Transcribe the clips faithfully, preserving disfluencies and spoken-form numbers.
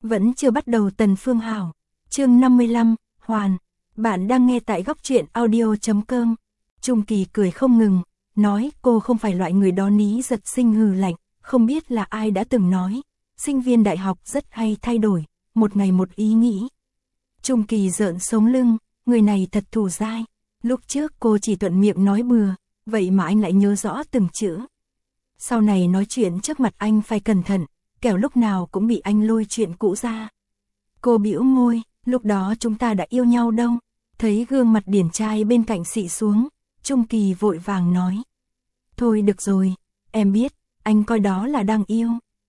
vẫn chưa bắt đầu Tần Phương Hảo. Chương năm mươi lăm, Hoàn. Bạn đang nghe tại góc truyện audio chấm com. Trung Kỳ cười không ngừng, nói cô không phải loại người đó. Lý Giật Sinh hừ lạnh, không biết là ai đã từng nói, sinh viên đại học rất hay thay đổi, một ngày một ý nghĩ. Trung Kỳ rợn sống lưng, người này thật thù dai. Lúc trước cô chỉ thuận miệng nói bừa, vậy mà anh lại nhớ rõ từng chữ. Sau này nói chuyện trước mặt anh phải cẩn thận, kẻo lúc nào cũng bị anh lôi chuyện cũ ra. Cô bĩu môi, lúc đó chúng ta đã yêu nhau đâu. Thấy gương mặt điển trai bên cạnh xị xuống, Trung Kỳ vội vàng nói. Thôi được rồi, em biết, anh coi đó là đang yêu.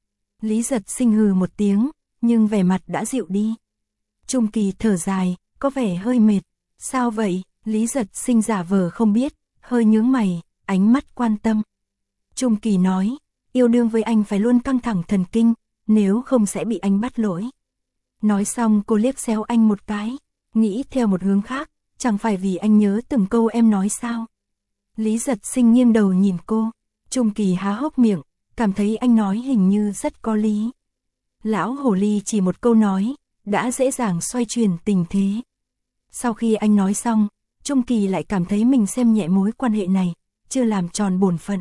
Lý Giật Sinh hừ một tiếng, nhưng vẻ mặt đã dịu đi. Trung Kỳ thở dài, có vẻ hơi mệt. Sao vậy? Lý Giật Sinh giả vờ không biết, hơi nhướng mày, ánh mắt quan tâm. Trung Kỳ nói, yêu đương với anh phải luôn căng thẳng thần kinh, nếu không sẽ bị anh bắt lỗi. Nói xong cô liếc xéo anh một cái, nghĩ theo một hướng khác, chẳng phải vì anh nhớ từng câu em nói sao. Lý Giật Sinh nghiêng đầu nhìn cô, Trung Kỳ há hốc miệng, cảm thấy anh nói hình như rất có lý. Lão hồ ly chỉ một câu nói, đã dễ dàng xoay chuyển tình thế. Sau khi anh nói xong, Trung Kỳ lại cảm thấy mình xem nhẹ mối quan hệ này, chưa làm tròn bổn phận.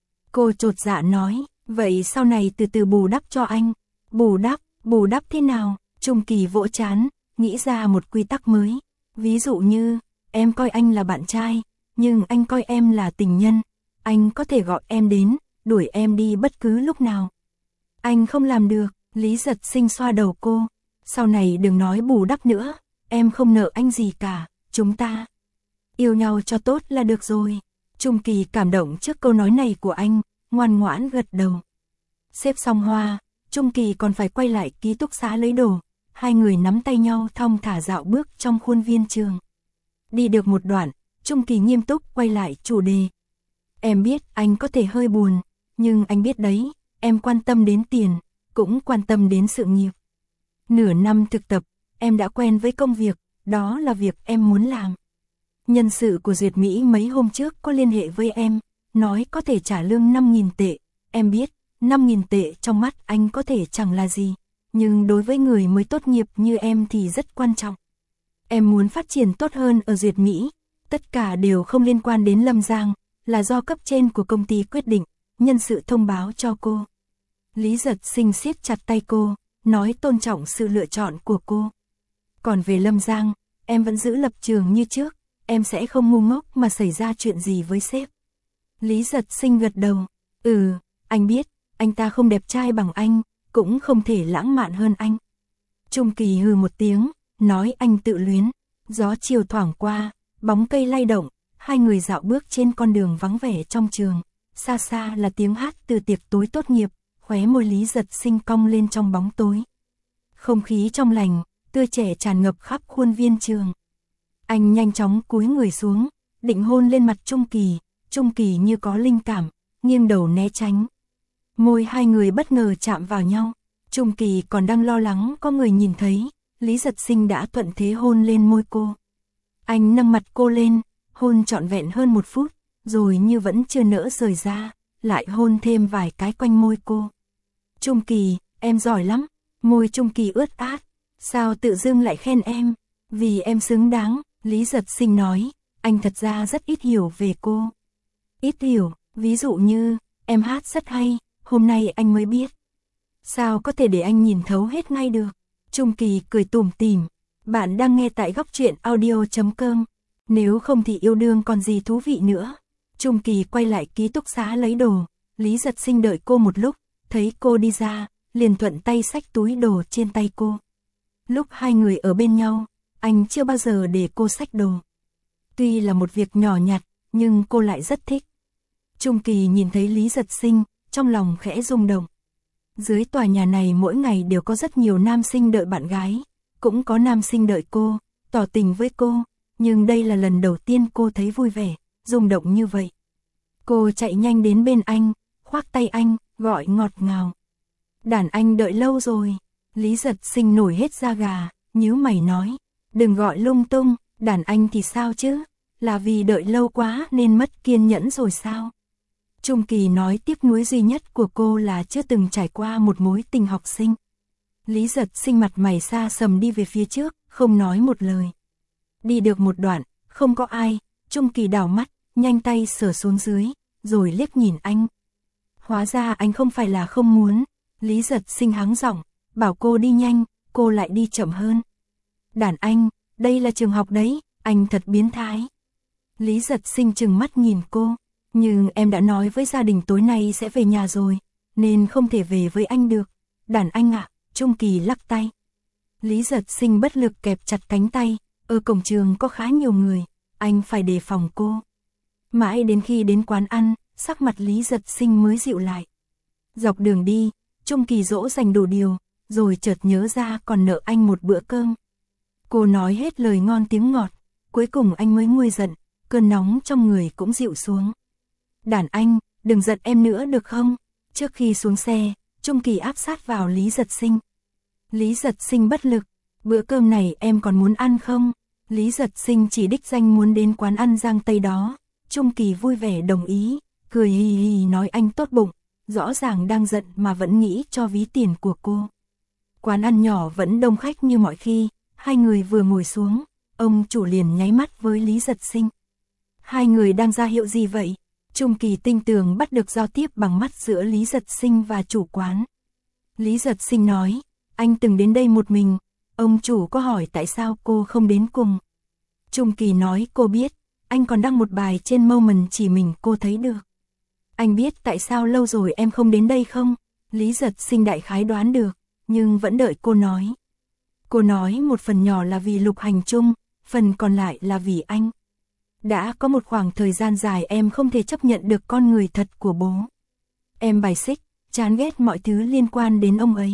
Cô chột dạ nói, vậy sau này từ từ bù đắp cho anh. Bù đắp, bù đắp thế nào? Trung Kỳ vỗ trán, nghĩ ra một quy tắc mới. Ví dụ như, em coi anh là bạn trai, nhưng anh coi em là tình nhân. Anh có thể gọi em đến, đuổi em đi bất cứ lúc nào. Anh không làm được. Lý Giật Sinh xoa đầu cô. Sau này đừng nói bù đắp nữa, em không nợ anh gì cả, chúng ta yêu nhau cho tốt là được rồi. Trung Kỳ cảm động trước câu nói này của anh, ngoan ngoãn gật đầu. Xếp xong hoa, Trung Kỳ còn phải quay lại ký túc xá lấy đồ. Hai người nắm tay nhau thong thả dạo bước trong khuôn viên trường. Đi được một đoạn, Trung Kỳ nghiêm túc quay lại chủ đề. Em biết anh có thể hơi buồn, nhưng anh biết đấy, em quan tâm đến tiền, cũng quan tâm đến sự nghiệp. Nửa năm thực tập, em đã quen với công việc, đó là việc em muốn làm. Nhân sự của Duyệt Mỹ mấy hôm trước có liên hệ với em, nói có thể trả lương năm nghìn tệ. Em biết, năm nghìn tệ trong mắt anh có thể chẳng là gì, nhưng đối với người mới tốt nghiệp như em thì rất quan trọng. Em muốn phát triển tốt hơn ở Duyệt Mỹ, tất cả đều không liên quan đến Lâm Giang, là do cấp trên của công ty quyết định, nhân sự thông báo cho cô. Lý Giật Sinh siết chặt tay cô, nói tôn trọng sự lựa chọn của cô. Còn về Lâm Giang, em vẫn giữ lập trường như trước, em sẽ không ngu ngốc mà xảy ra chuyện gì với sếp. Lý Giật Sinh gật đầu, ừ, anh biết, anh ta không đẹp trai bằng anh, cũng không thể lãng mạn hơn anh. Trung Kỳ hừ một tiếng, nói anh tự luyến. Gió chiều thoảng qua, bóng cây lay động, hai người dạo bước trên con đường vắng vẻ trong trường. Xa xa là tiếng hát từ tiệc tối tốt nghiệp, khóe môi Lý Giật Sinh cong lên trong bóng tối. Không khí trong lành, tươi trẻ tràn ngập khắp khuôn viên trường. Anh nhanh chóng cúi người xuống, định hôn lên mặt Trung Kỳ. Trung Kỳ như có linh cảm, nghiêng đầu né tránh. Môi hai người bất ngờ chạm vào nhau. Trung Kỳ còn đang lo lắng có người nhìn thấy, Lý Giật Sinh đã thuận thế hôn lên môi cô. Anh nâng mặt cô lên, hôn trọn vẹn hơn một phút, rồi như vẫn chưa nỡ rời ra, lại hôn thêm vài cái quanh môi cô. Trung Kỳ, em giỏi lắm. Môi Trung Kỳ ướt át. Sao tự dưng lại khen em? Vì em xứng đáng. Lý Giật Sinh nói, anh thật ra rất ít hiểu về cô. Ít hiểu, ví dụ như, em hát rất hay, hôm nay anh mới biết. Sao có thể để anh nhìn thấu hết ngay được? Trung Kỳ cười tủm tỉm. Bạn đang nghe tại góc truyện audio chấm com. Nếu không thì yêu đương còn gì thú vị nữa. Trung Kỳ quay lại ký túc xá lấy đồ. Lý Giật Sinh đợi cô một lúc, thấy cô đi ra, liền thuận tay xách túi đồ trên tay cô. Lúc hai người ở bên nhau, anh chưa bao giờ để cô xách đồ. Tuy là một việc nhỏ nhặt, nhưng cô lại rất thích. Trung Kỳ nhìn thấy Lý Giật Sinh, trong lòng khẽ rung động. Dưới tòa nhà này mỗi ngày đều có rất nhiều nam sinh đợi bạn gái, cũng có nam sinh đợi cô, tỏ tình với cô, nhưng đây là lần đầu tiên cô thấy vui vẻ, rung động như vậy. Cô chạy nhanh đến bên anh, khoác tay anh, gọi ngọt ngào. Đàn anh đợi lâu rồi. Lý Giật Sinh nổi hết da gà, nhíu mày nói, đừng gọi lung tung, đàn anh thì sao chứ, là vì đợi lâu quá nên mất kiên nhẫn rồi sao? Trung Kỳ nói tiếc nuối duy nhất của cô là chưa từng trải qua một mối tình học sinh. Lý Giật Sinh mặt mày xa sầm đi về phía trước, không nói một lời. Đi được một đoạn, không có ai, Trung Kỳ đảo mắt, nhanh tay sờ xuống dưới, rồi liếc nhìn anh. Hóa ra anh không phải là không muốn. Lý Giật Sinh hắng giọng, bảo cô đi nhanh, cô lại đi chậm hơn. Đàn anh, đây là trường học đấy, anh thật biến thái. Lý Giật Sinh trừng mắt nhìn cô, nhưng em đã nói với gia đình tối nay sẽ về nhà rồi, nên không thể về với anh được. Đàn anh ạ, à, Trung Kỳ lắc tay. Lý Giật Sinh bất lực kẹp chặt cánh tay, ở cổng trường có khá nhiều người, anh phải đề phòng cô. Mãi đến khi đến quán ăn, sắc mặt Lý Giật Sinh mới dịu lại. Dọc đường đi, Trung Kỳ dỗ dành đủ điều, rồi chợt nhớ ra còn nợ anh một bữa cơm. Cô nói hết lời ngon tiếng ngọt, cuối cùng anh mới nguôi giận, cơn nóng trong người cũng dịu xuống. Đàn anh, đừng giận em nữa được không? Trước khi xuống xe, Trung Kỳ áp sát vào Lý Giật Sinh. Lý Giật Sinh bất lực, bữa cơm này em còn muốn ăn không? Lý Giật Sinh chỉ đích danh muốn đến quán ăn Giang Tây đó. Trung Kỳ vui vẻ đồng ý, cười hì hì nói anh tốt bụng, rõ ràng đang giận mà vẫn nghĩ cho ví tiền của cô. Quán ăn nhỏ vẫn đông khách như mọi khi, hai người vừa ngồi xuống, ông chủ liền nháy mắt với Lý Giật Sinh. Hai người đang ra hiệu gì vậy? Trung Kỳ tinh tường bắt được giao tiếp bằng mắt giữa Lý Giật Sinh và chủ quán. Lý Giật Sinh nói, anh từng đến đây một mình, ông chủ có hỏi tại sao cô không đến cùng. Trung Kỳ nói cô biết, anh còn đăng một bài trên Moment chỉ mình cô thấy được. Anh biết tại sao lâu rồi em không đến đây không? Lý Giật Sinh đại khái đoán được, nhưng vẫn đợi cô nói. Cô nói một phần nhỏ là vì Lục Hành Trung, phần còn lại là vì anh. Đã có một khoảng thời gian dài em không thể chấp nhận được con người thật của bố. Em bài xích, chán ghét mọi thứ liên quan đến ông ấy.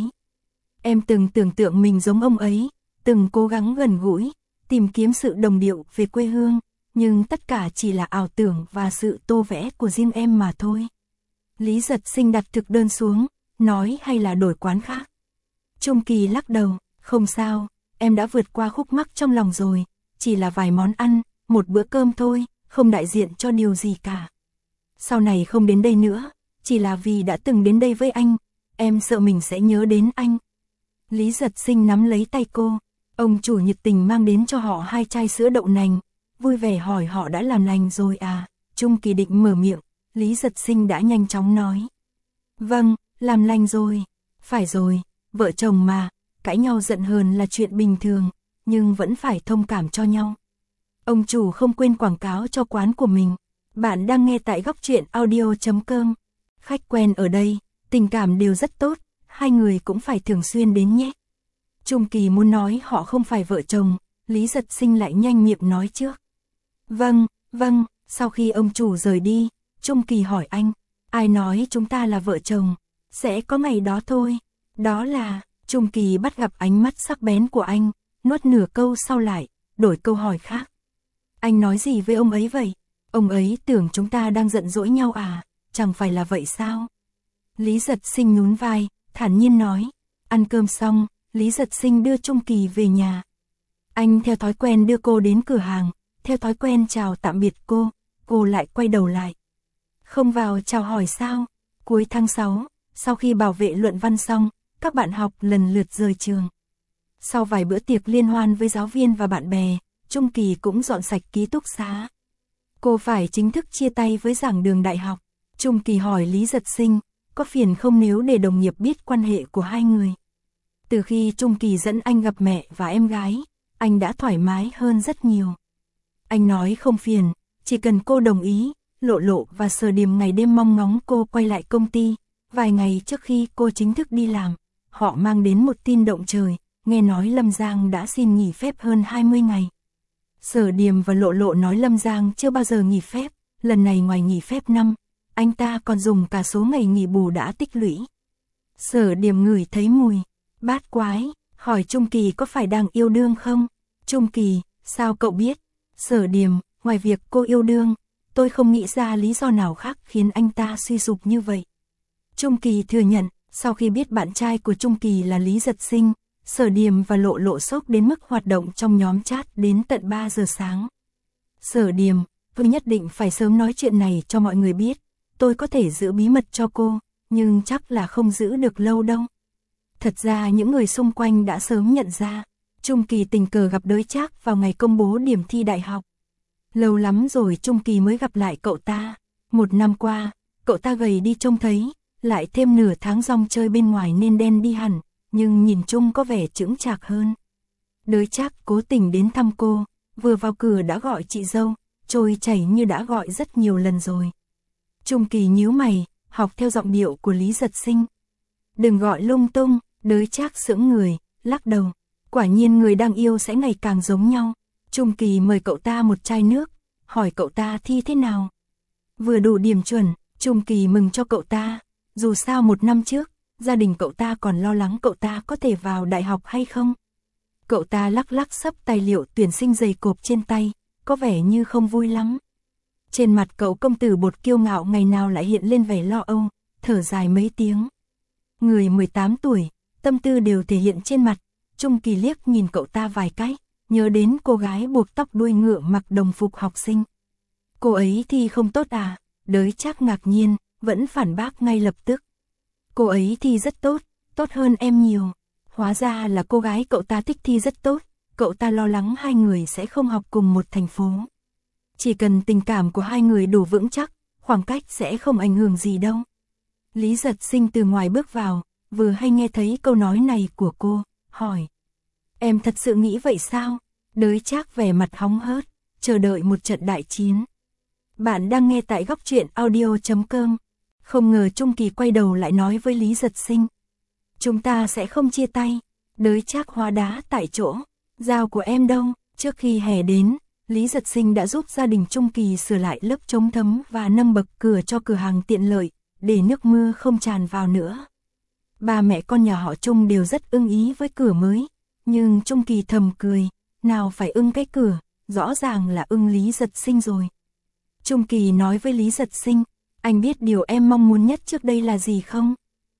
Em từng tưởng tượng mình giống ông ấy, từng cố gắng gần gũi, tìm kiếm sự đồng điệu về quê hương, nhưng tất cả chỉ là ảo tưởng và sự tô vẽ của riêng em mà thôi. Lý Giật Sinh đặt thực đơn xuống, nói hay là đổi quán khác. Trung Kỳ lắc đầu, không sao, em đã vượt qua khúc mắc trong lòng rồi, chỉ là vài món ăn, một bữa cơm thôi, không đại diện cho điều gì cả. Sau này không đến đây nữa, chỉ là vì đã từng đến đây với anh, em sợ mình sẽ nhớ đến anh. Lý Giật Sinh nắm lấy tay cô, ông chủ nhiệt tình mang đến cho họ hai chai sữa đậu nành, vui vẻ hỏi họ đã làm lành rồi à. Trung Kỳ định mở miệng, Lý Giật Sinh đã nhanh chóng nói. Vâng, làm lành rồi, phải rồi, vợ chồng mà, cãi nhau giận hờn là chuyện bình thường, nhưng vẫn phải thông cảm cho nhau. Ông chủ không quên quảng cáo cho quán của mình. Bạn đang nghe tại góc truyện audio chấm com. Khách quen ở đây, tình cảm đều rất tốt, hai người cũng phải thường xuyên đến nhé. Trung Kỳ muốn nói họ không phải vợ chồng, Lý Giật Sinh lại nhanh miệng nói trước. Vâng, vâng, sau khi ông chủ rời đi, Trung Kỳ hỏi anh, ai nói chúng ta là vợ chồng, sẽ có ngày đó thôi. Đó là, Trung Kỳ bắt gặp ánh mắt sắc bén của anh, nuốt nửa câu sau lại, đổi câu hỏi khác. Anh nói gì với ông ấy vậy? Ông ấy tưởng chúng ta đang giận dỗi nhau à? Chẳng phải là vậy sao? Lý Giật Sinh nhún vai, thản nhiên nói. Ăn cơm xong, Lý Giật Sinh đưa Trung Kỳ về nhà. Anh theo thói quen đưa cô đến cửa hàng, theo thói quen chào tạm biệt cô, cô lại quay đầu lại. Không vào chào hỏi sao? Cuối tháng sáu, sau khi bảo vệ luận văn xong, các bạn học lần lượt rời trường. Sau vài bữa tiệc liên hoan với giáo viên và bạn bè, Trung Kỳ cũng dọn sạch ký túc xá. Cô phải chính thức chia tay với giảng đường đại học. Trung Kỳ hỏi Lý Giật Sinh, có phiền không nếu để đồng nghiệp biết quan hệ của hai người? Từ khi Trung Kỳ dẫn anh gặp mẹ và em gái, anh đã thoải mái hơn rất nhiều. Anh nói không phiền, chỉ cần cô đồng ý. Lộ Lộ và Sở Điềm ngày đêm mong ngóng cô quay lại công ty. Vài ngày trước khi cô chính thức đi làm, họ mang đến một tin động trời, nghe nói Lâm Giang đã xin nghỉ phép hơn hai mươi ngày. Sở Điềm và Lộ Lộ nói Lâm Giang chưa bao giờ nghỉ phép, lần này ngoài nghỉ phép năm, anh ta còn dùng cả số ngày nghỉ bù đã tích lũy. Sở Điềm ngửi thấy mùi bát quái, hỏi Trung Kỳ có phải đang yêu đương không? Trung Kỳ, sao cậu biết? Sở Điềm, ngoài việc cô yêu đương, tôi không nghĩ ra lý do nào khác khiến anh ta suy sụp như vậy. Trung Kỳ thừa nhận, sau khi biết bạn trai của Trung Kỳ là Lý Giật Sinh, Sở Điềm và Lộ Lộ sốc đến mức hoạt động trong nhóm chat đến tận ba giờ sáng. Sở Điềm, tôi nhất định phải sớm nói chuyện này cho mọi người biết, tôi có thể giữ bí mật cho cô, nhưng chắc là không giữ được lâu đâu. Thật ra những người xung quanh đã sớm nhận ra, Trung Kỳ tình cờ gặp Đới Trác vào ngày công bố điểm thi đại học. Lâu lắm rồi Trung Kỳ mới gặp lại cậu ta. Một năm qua, cậu ta gầy đi trông thấy, lại thêm nửa tháng rong chơi bên ngoài nên đen đi hẳn, nhưng nhìn chung có vẻ chững chạc hơn. Đới Trác cố tình đến thăm cô, vừa vào cửa đã gọi chị dâu, trôi chảy như đã gọi rất nhiều lần rồi. Trung Kỳ nhíu mày, học theo giọng điệu của Lý Giật Sinh. Đừng gọi lung tung. Đới Trác sững người, lắc đầu. Quả nhiên người đang yêu sẽ ngày càng giống nhau. Trung Kỳ mời cậu ta một chai nước, hỏi cậu ta thi thế nào. Vừa đủ điểm chuẩn, Trung Kỳ mừng cho cậu ta. Dù sao một năm trước, gia đình cậu ta còn lo lắng cậu ta có thể vào đại học hay không. Cậu ta lắc lắc sấp tài liệu tuyển sinh dày cộp trên tay, có vẻ như không vui lắm. Trên mặt cậu công tử bột kiêu ngạo ngày nào lại hiện lên vẻ lo âu, thở dài mấy tiếng. Người mười tám tuổi, tâm tư đều thể hiện trên mặt. Trung Kỳ liếc nhìn cậu ta vài cái, nhớ đến cô gái buộc tóc đuôi ngựa mặc đồng phục học sinh. Cô ấy thì không tốt à? Đới Trác ngạc nhiên, vẫn phản bác ngay lập tức. Cô ấy thì rất tốt, tốt hơn em nhiều. Hóa ra là cô gái cậu ta thích thi rất tốt, cậu ta lo lắng hai người sẽ không học cùng một thành phố. Chỉ cần tình cảm của hai người đủ vững chắc, khoảng cách sẽ không ảnh hưởng gì đâu. Lý Giật Sinh từ ngoài bước vào, vừa hay nghe thấy câu nói này của cô, hỏi. Em thật sự nghĩ vậy sao? Đới Trác vẻ mặt hóng hớt, chờ đợi một trận đại chiến. Bạn đang nghe tại góc truyện audio chấm com. Không ngờ Trung Kỳ quay đầu lại nói với Lý Giật Sinh. Chúng ta sẽ không chia tay. Đới Trác hóa đá tại chỗ. Dao của em đâu? Trước khi hè đến, Lý Giật Sinh đã giúp gia đình Trung Kỳ sửa lại lớp chống thấm và nâng bậc cửa cho cửa hàng tiện lợi, để nước mưa không tràn vào nữa. Ba mẹ con nhà họ Trung đều rất ưng ý với cửa mới, nhưng Trung Kỳ thầm cười, nào phải ưng cái cửa, rõ ràng là ưng Lý Giật Sinh rồi. Trung Kỳ nói với Lý Giật Sinh, anh biết điều em mong muốn nhất trước đây là gì không?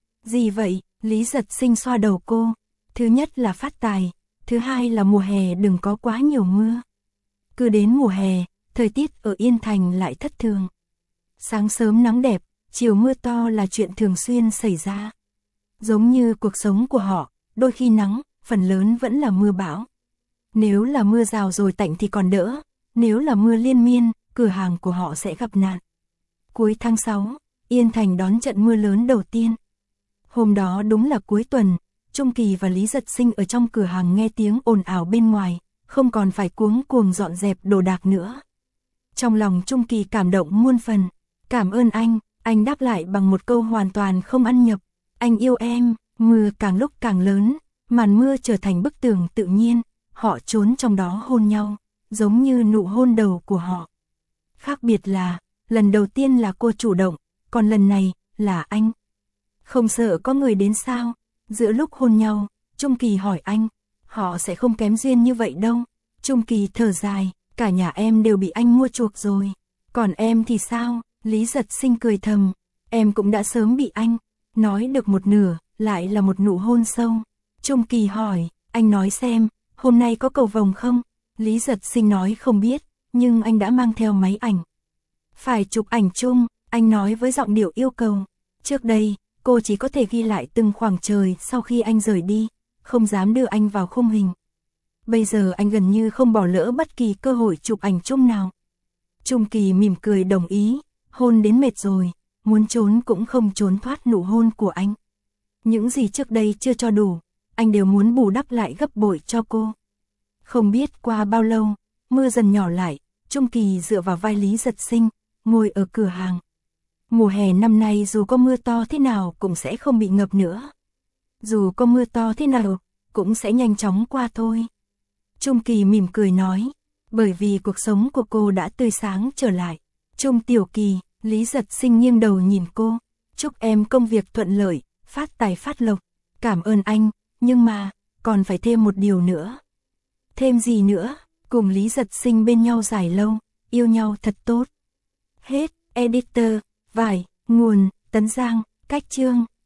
Gì vậy? Lý Giật Sinh xoa đầu cô. Thứ nhất là phát tài, thứ hai là mùa hè đừng có quá nhiều mưa. Cứ đến mùa hè, thời tiết ở Yên Thành lại thất thường. Sáng sớm nắng đẹp, chiều mưa to là chuyện thường xuyên xảy ra. Giống như cuộc sống của họ, đôi khi nắng, phần lớn vẫn là mưa bão. Nếu là mưa rào rồi tạnh thì còn đỡ, nếu là mưa liên miên, cửa hàng của họ sẽ gặp nạn. Cuối tháng sáu, Yên Thành đón trận mưa lớn đầu tiên. Hôm đó đúng là cuối tuần, Trung Kỳ và Lý Giật Sinh ở trong cửa hàng nghe tiếng ồn ào bên ngoài, không còn phải cuống cuồng dọn dẹp đồ đạc nữa. Trong lòng Trung Kỳ cảm động muôn phần. Cảm ơn anh, anh đáp lại bằng một câu hoàn toàn không ăn nhập. Anh yêu em. Mưa càng lúc càng lớn, màn mưa trở thành bức tường tự nhiên, họ trốn trong đó hôn nhau, giống như nụ hôn đầu của họ. Khác biệt là, lần đầu tiên là cô chủ động, còn lần này, là anh. Không sợ có người đến sao? Giữa lúc hôn nhau, Trung Kỳ hỏi anh, họ sẽ không kém duyên như vậy đâu. Trung Kỳ thở dài, cả nhà em đều bị anh mua chuộc rồi. Còn em thì sao? Lý Giật Sinh cười thầm, em cũng đã sớm bị anh. Nói được một nửa, lại là một nụ hôn sâu. Trung Kỳ hỏi, anh nói xem, hôm nay có cầu vồng không? Lý Giật Sinh nói không biết, nhưng anh đã mang theo máy ảnh. Phải chụp ảnh chung, anh nói với giọng điệu yêu cầu. Trước đây, cô chỉ có thể ghi lại từng khoảng trời sau khi anh rời đi, không dám đưa anh vào khung hình. Bây giờ anh gần như không bỏ lỡ bất kỳ cơ hội chụp ảnh chung nào. Trung Kỳ mỉm cười đồng ý, hôn đến mệt rồi, muốn trốn cũng không trốn thoát nụ hôn của anh. Những gì trước đây chưa cho đủ, anh đều muốn bù đắp lại gấp bội cho cô. Không biết qua bao lâu, mưa dần nhỏ lại, Trung Kỳ dựa vào vai Lý Giật Sinh, ngồi ở cửa hàng. Mùa hè năm nay dù có mưa to thế nào cũng sẽ không bị ngập nữa. Dù có mưa to thế nào, cũng sẽ nhanh chóng qua thôi. Trung Kỳ mỉm cười nói, bởi vì cuộc sống của cô đã tươi sáng trở lại. Trung Tiểu Kỳ, Lý Giật Sinh nghiêng đầu nhìn cô, chúc em công việc thuận lợi, phát tài phát lộc. Cảm ơn anh, nhưng mà, còn phải thêm một điều nữa. Thêm gì nữa? Cùng Lý Giật Sinh bên nhau dài lâu, yêu nhau thật tốt. Hết, editor, vải, nguồn, Tấn Giang, cách chương.